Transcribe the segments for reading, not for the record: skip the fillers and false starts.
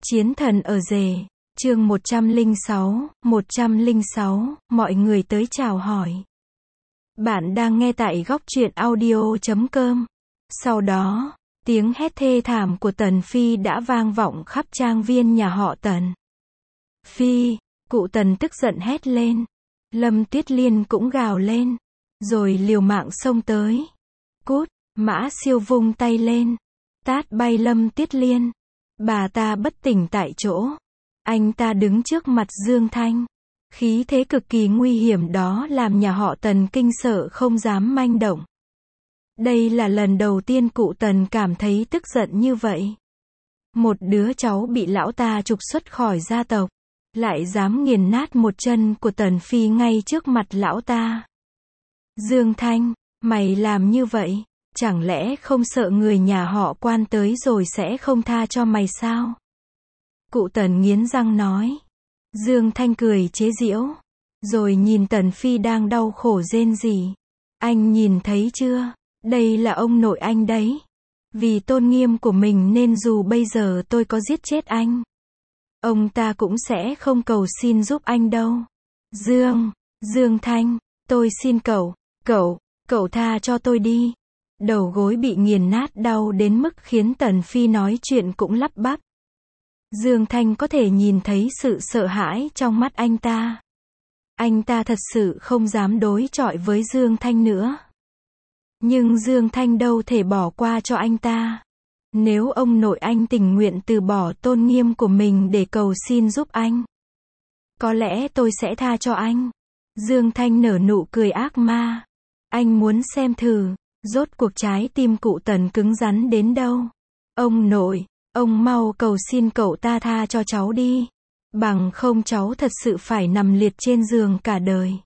Chiến thần ở rể, chương 106, mọi người tới chào hỏi. Bạn đang nghe tại góc truyện audio.com. Sau đó, tiếng hét thê thảm của Tần Phi đã vang vọng khắp trang viên nhà họ Tần. Phi, cụ Tần tức giận hét lên. Lâm Tuyết Liên cũng gào lên, rồi liều mạng xông tới. Cút, Mã Siêu vung tay lên, tát bay Lâm Tuyết Liên. Bà ta bất tỉnh tại chỗ. Anh ta đứng trước mặt Dương Thanh. Khí thế cực kỳ nguy hiểm đó làm nhà họ Tần kinh sợ không dám manh động. Đây là lần đầu tiên cụ Tần cảm thấy tức giận như vậy. Một đứa cháu bị lão ta trục xuất khỏi gia tộc, lại dám nghiền nát một chân của Tần Phi ngay trước mặt lão ta. Dương Thanh, mày làm như vậy, chẳng lẽ không sợ người nhà họ Quan tới rồi sẽ không tha cho mày sao? Cụ Tần nghiến răng nói. Dương Thanh cười chế giễu, rồi nhìn Tần Phi đang đau khổ rên rỉ. Anh nhìn thấy chưa? Đây là ông nội anh đấy. Vì tôn nghiêm của mình nên dù bây giờ tôi có giết chết anh, ông ta cũng sẽ không cầu xin giúp anh đâu. Dương Thanh, tôi xin cậu tha cho tôi đi. Đầu gối bị nghiền nát đau đến mức khiến Tần Phi nói chuyện cũng lắp bắp. Dương Thanh có thể nhìn thấy sự sợ hãi trong mắt anh ta. Anh ta thật sự không dám đối chọi với Dương Thanh nữa. Nhưng Dương Thanh đâu thể bỏ qua cho anh ta. Nếu ông nội anh tình nguyện từ bỏ tôn nghiêm của mình để cầu xin giúp anh, có lẽ tôi sẽ tha cho anh. Dương Thanh nở nụ cười ác ma. Anh muốn xem thử, rốt cuộc trái tim cụ Tần cứng rắn đến đâu. Ông nội, ông mau cầu xin cậu ta tha cho cháu đi. Bằng không cháu thật sự phải nằm liệt trên giường cả đời.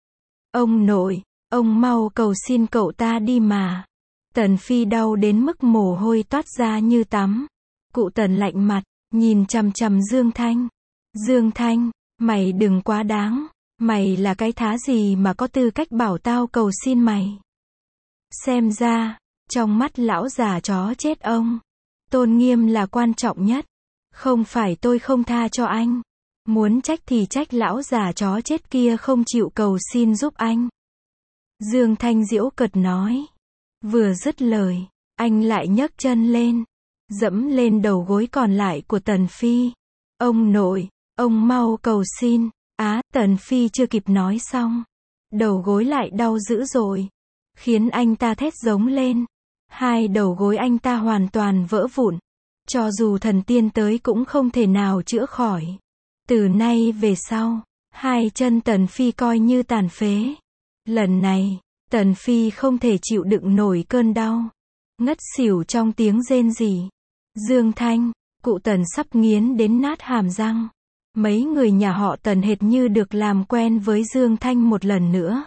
Ông nội, ông mau cầu xin cậu ta đi mà. Tần Phi đau đến mức mồ hôi toát ra như tắm. Cụ Tần lạnh mặt, nhìn chằm chằm Dương Thanh. Dương Thanh, mày đừng quá đáng. Mày là cái thá gì mà có tư cách bảo tao cầu xin mày? Xem ra, trong mắt lão già chó chết ông, tôn nghiêm là quan trọng nhất. Không phải tôi không tha cho anh. Muốn trách thì trách lão già chó chết kia không chịu cầu xin giúp anh. Dương Thanh giễu cợt nói. Vừa dứt lời, anh lại nhấc chân lên, dẫm lên đầu gối còn lại của Tần Phi. Ông nội, ông mau cầu xin. Tần Phi chưa kịp nói xong, đầu gối lại đau dữ dội, khiến anh ta thét giống lên. Hai đầu gối anh ta hoàn toàn vỡ vụn. Cho dù thần tiên tới cũng không thể nào chữa khỏi. Từ nay về sau, hai chân Tần Phi coi như tàn phế. Lần này, Tần Phi không thể chịu đựng nổi cơn đau, ngất xỉu trong tiếng rên rỉ. Dương Thanh, cụ Tần sắp nghiến đến nát hàm răng. Mấy người nhà họ Tần hệt như được làm quen với Dương Thanh một lần nữa.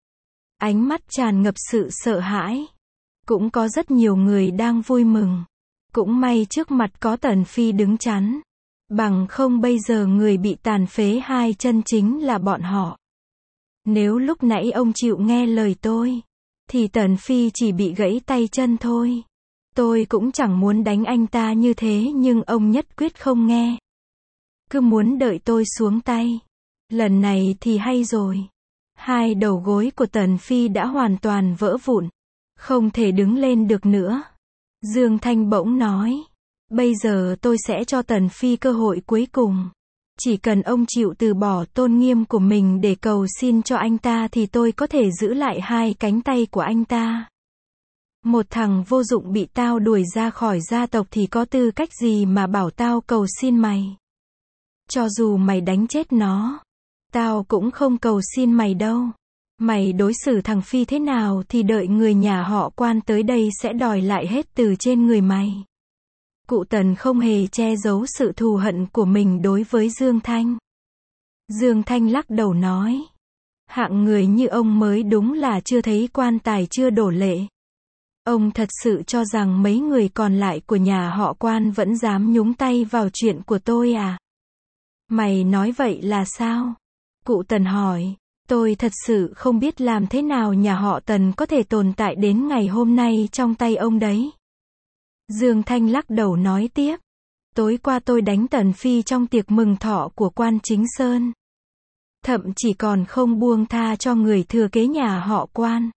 Ánh mắt tràn ngập sự sợ hãi. Cũng có rất nhiều người đang vui mừng. Cũng may trước mặt có Tần Phi đứng chắn. Bằng không bây giờ người bị tàn phế hai chân chính là bọn họ. Nếu lúc nãy ông chịu nghe lời tôi, thì Tần Phi chỉ bị gãy tay chân thôi. Tôi cũng chẳng muốn đánh anh ta như thế nhưng ông nhất quyết không nghe. Cứ muốn đợi tôi xuống tay. Lần này thì hay rồi. Hai đầu gối của Tần Phi đã hoàn toàn vỡ vụn. Không thể đứng lên được nữa. Dương Thanh bỗng nói. Bây giờ tôi sẽ cho Tần Phi cơ hội cuối cùng. Chỉ cần ông chịu từ bỏ tôn nghiêm của mình để cầu xin cho anh ta thì tôi có thể giữ lại hai cánh tay của anh ta. Một thằng vô dụng bị tao đuổi ra khỏi gia tộc thì có tư cách gì mà bảo tao cầu xin mày? Cho dù mày đánh chết nó, tao cũng không cầu xin mày đâu. Mày đối xử thằng Phi thế nào thì đợi người nhà họ Quan tới đây sẽ đòi lại hết từ trên người mày. Cụ Tần không hề che giấu sự thù hận của mình đối với Dương Thanh. Dương Thanh lắc đầu nói. Hạng người như ông mới đúng là chưa thấy quan tài chưa đổ lệ. Ông thật sự cho rằng mấy người còn lại của nhà họ Quan vẫn dám nhúng tay vào chuyện của tôi à? Mày nói vậy là sao? Cụ Tần hỏi. Tôi thật sự không biết làm thế nào nhà họ Tần có thể tồn tại đến ngày hôm nay trong tay ông đấy. Dương Thanh lắc đầu nói tiếp. tối qua tôi đánh Tần Phi trong tiệc mừng thọ của quan Chính Sơn. Thậm chỉ còn không buông tha cho người thừa kế nhà họ Quan.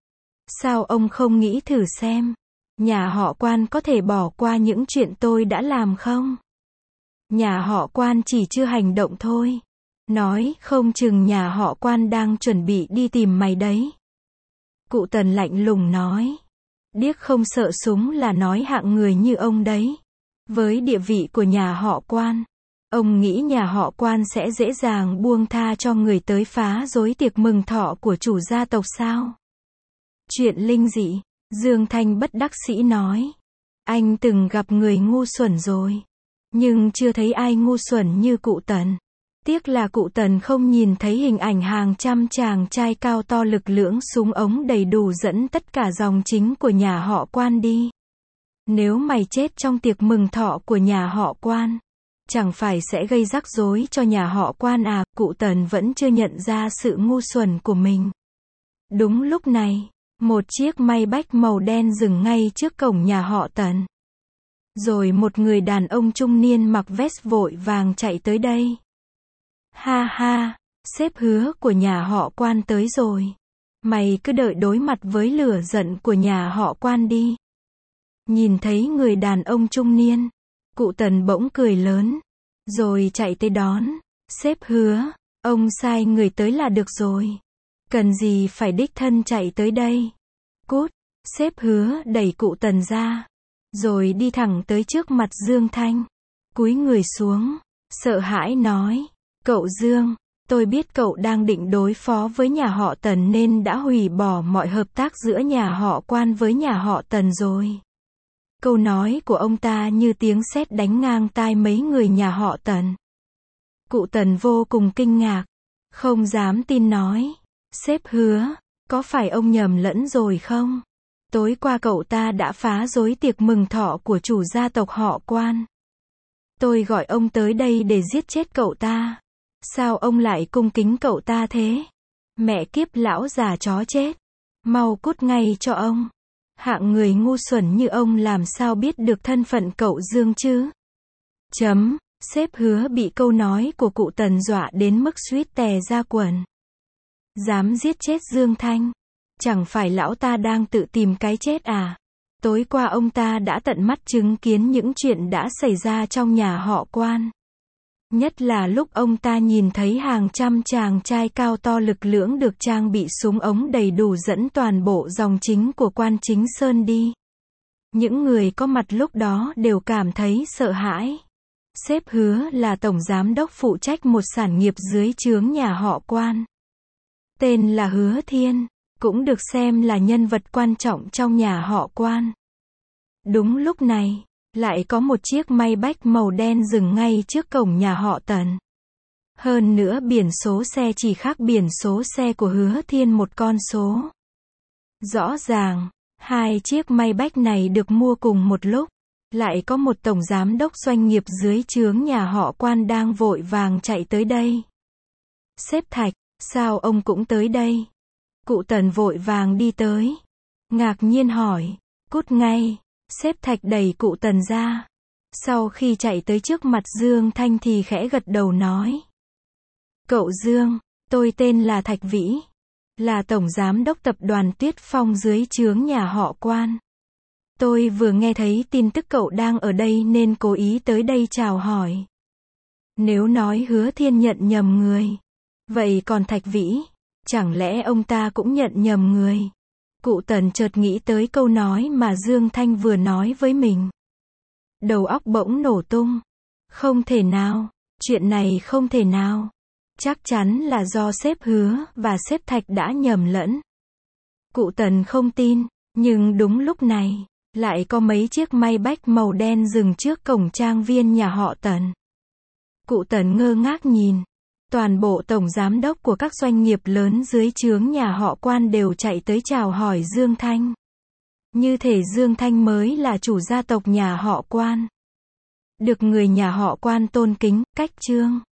Sao ông không nghĩ thử xem, nhà họ Quan có thể bỏ qua những chuyện tôi đã làm không? Nhà họ Quan chỉ chưa hành động thôi. Nói không chừng nhà họ Quan đang chuẩn bị đi tìm mày đấy. Cụ Tần lạnh lùng nói. Điếc không sợ súng là nói hạng người như ông đấy. Với địa vị của nhà họ Quan, ông nghĩ nhà họ Quan sẽ dễ dàng buông tha cho người tới phá rối tiệc mừng thọ của chủ gia tộc sao? Chuyện linh dị, Dương Thanh bất đắc sĩ nói. Anh từng gặp người ngu xuẩn rồi, nhưng chưa thấy ai ngu xuẩn như cụ Tần. Tiếc là cụ Tần không nhìn thấy hình ảnh hàng trăm chàng trai cao to lực lưỡng súng ống đầy đủ dẫn tất cả dòng chính của nhà họ Quan đi. Nếu mày chết trong tiệc mừng thọ của nhà họ Quan, chẳng phải sẽ gây rắc rối cho nhà họ Quan à? Cụ Tần vẫn chưa nhận ra sự ngu xuẩn của mình. Đúng lúc này, một chiếc Maybach màu đen dừng ngay trước cổng nhà họ Tần. Rồi một người đàn ông trung niên mặc vest vội vàng chạy tới đây. Ha ha, sếp Hứa của nhà họ Quan tới rồi. Mày cứ đợi đối mặt với lửa giận của nhà họ Quan đi. Nhìn thấy người đàn ông trung niên, cụ Tần bỗng cười lớn, rồi chạy tới đón. Sếp Hứa, ông sai người tới là được rồi. Cần gì phải đích thân chạy tới đây. Cút, sếp Hứa đẩy cụ Tần ra, rồi đi thẳng tới trước mặt Dương Thanh. Cúi người xuống, sợ hãi nói. Cậu Dương, tôi biết cậu đang định đối phó với nhà họ Tần nên đã hủy bỏ mọi hợp tác giữa nhà họ Quan với nhà họ Tần rồi. Câu nói của ông ta như tiếng sét đánh ngang tai mấy người nhà họ Tần. Cụ Tần vô cùng kinh ngạc, không dám tin nói. Sếp Hứa, có phải ông nhầm lẫn rồi không? Tối qua cậu ta đã phá rối tiệc mừng thọ của chủ gia tộc họ Quan. Tôi gọi ông tới đây để giết chết cậu ta. Sao ông lại cung kính cậu ta thế? Mẹ kiếp lão già chó chết. Mau cút ngay cho ông. Hạng người ngu xuẩn như ông làm sao biết được thân phận cậu Dương chứ? Sếp Hứa bị câu nói của cụ Tần dọa đến mức suýt tè ra quần. Dám giết chết Dương Thanh. Chẳng phải lão ta đang tự tìm cái chết à? Tối qua ông ta đã tận mắt chứng kiến những chuyện đã xảy ra trong nhà họ Quan. Nhất là lúc ông ta nhìn thấy hàng trăm chàng trai cao to lực lưỡng được trang bị súng ống đầy đủ dẫn toàn bộ dòng chính của quan Chính Sơn đi. Những người có mặt lúc đó đều cảm thấy sợ hãi. Sếp Hứa là tổng giám đốc phụ trách một sản nghiệp dưới trướng nhà họ Quan. Tên là Hứa Thiên, cũng được xem là nhân vật quan trọng trong nhà họ Quan. Đúng lúc này, lại có một chiếc Maybach màu đen dừng ngay trước cổng nhà họ Tần. Hơn nữa biển số xe chỉ khác biển số xe của Hứa Thiên một con số. Rõ ràng, hai chiếc Maybach này được mua cùng một lúc. Lại có một tổng giám đốc doanh nghiệp dưới trướng nhà họ Quan đang vội vàng chạy tới đây. Sếp Thạch, sao ông cũng tới đây? Cụ Tần vội vàng đi tới. Ngạc nhiên hỏi, cút ngay. Sếp Thạch đẩy cụ Tần ra. Sau khi chạy tới trước mặt Dương Thanh thì khẽ gật đầu nói. Cậu Dương, tôi tên là Thạch Vĩ. Là tổng giám đốc tập đoàn Tuyết Phong dưới trướng nhà họ Quan. Tôi vừa nghe thấy tin tức cậu đang ở đây nên cố ý tới đây chào hỏi. Nếu nói Hứa Thiên nhận nhầm người, vậy còn Thạch Vĩ, chẳng lẽ ông ta cũng nhận nhầm người? Cụ Tần chợt nghĩ tới câu nói mà Dương Thanh vừa nói với mình. Đầu óc bỗng nổ tung. Không thể nào, chuyện này không thể nào. Chắc chắn là do sếp Hứa và sếp Thạch đã nhầm lẫn. Cụ Tần không tin, nhưng đúng lúc này, lại có mấy chiếc Maybach màu đen dừng trước cổng trang viên nhà họ Tần. Cụ Tần ngơ ngác nhìn. Toàn bộ tổng giám đốc của các doanh nghiệp lớn dưới trướng nhà họ Quan đều chạy tới chào hỏi Dương Thanh. Như thể Dương Thanh mới là chủ gia tộc nhà họ Quan. Được người nhà họ Quan tôn kính, cách trương.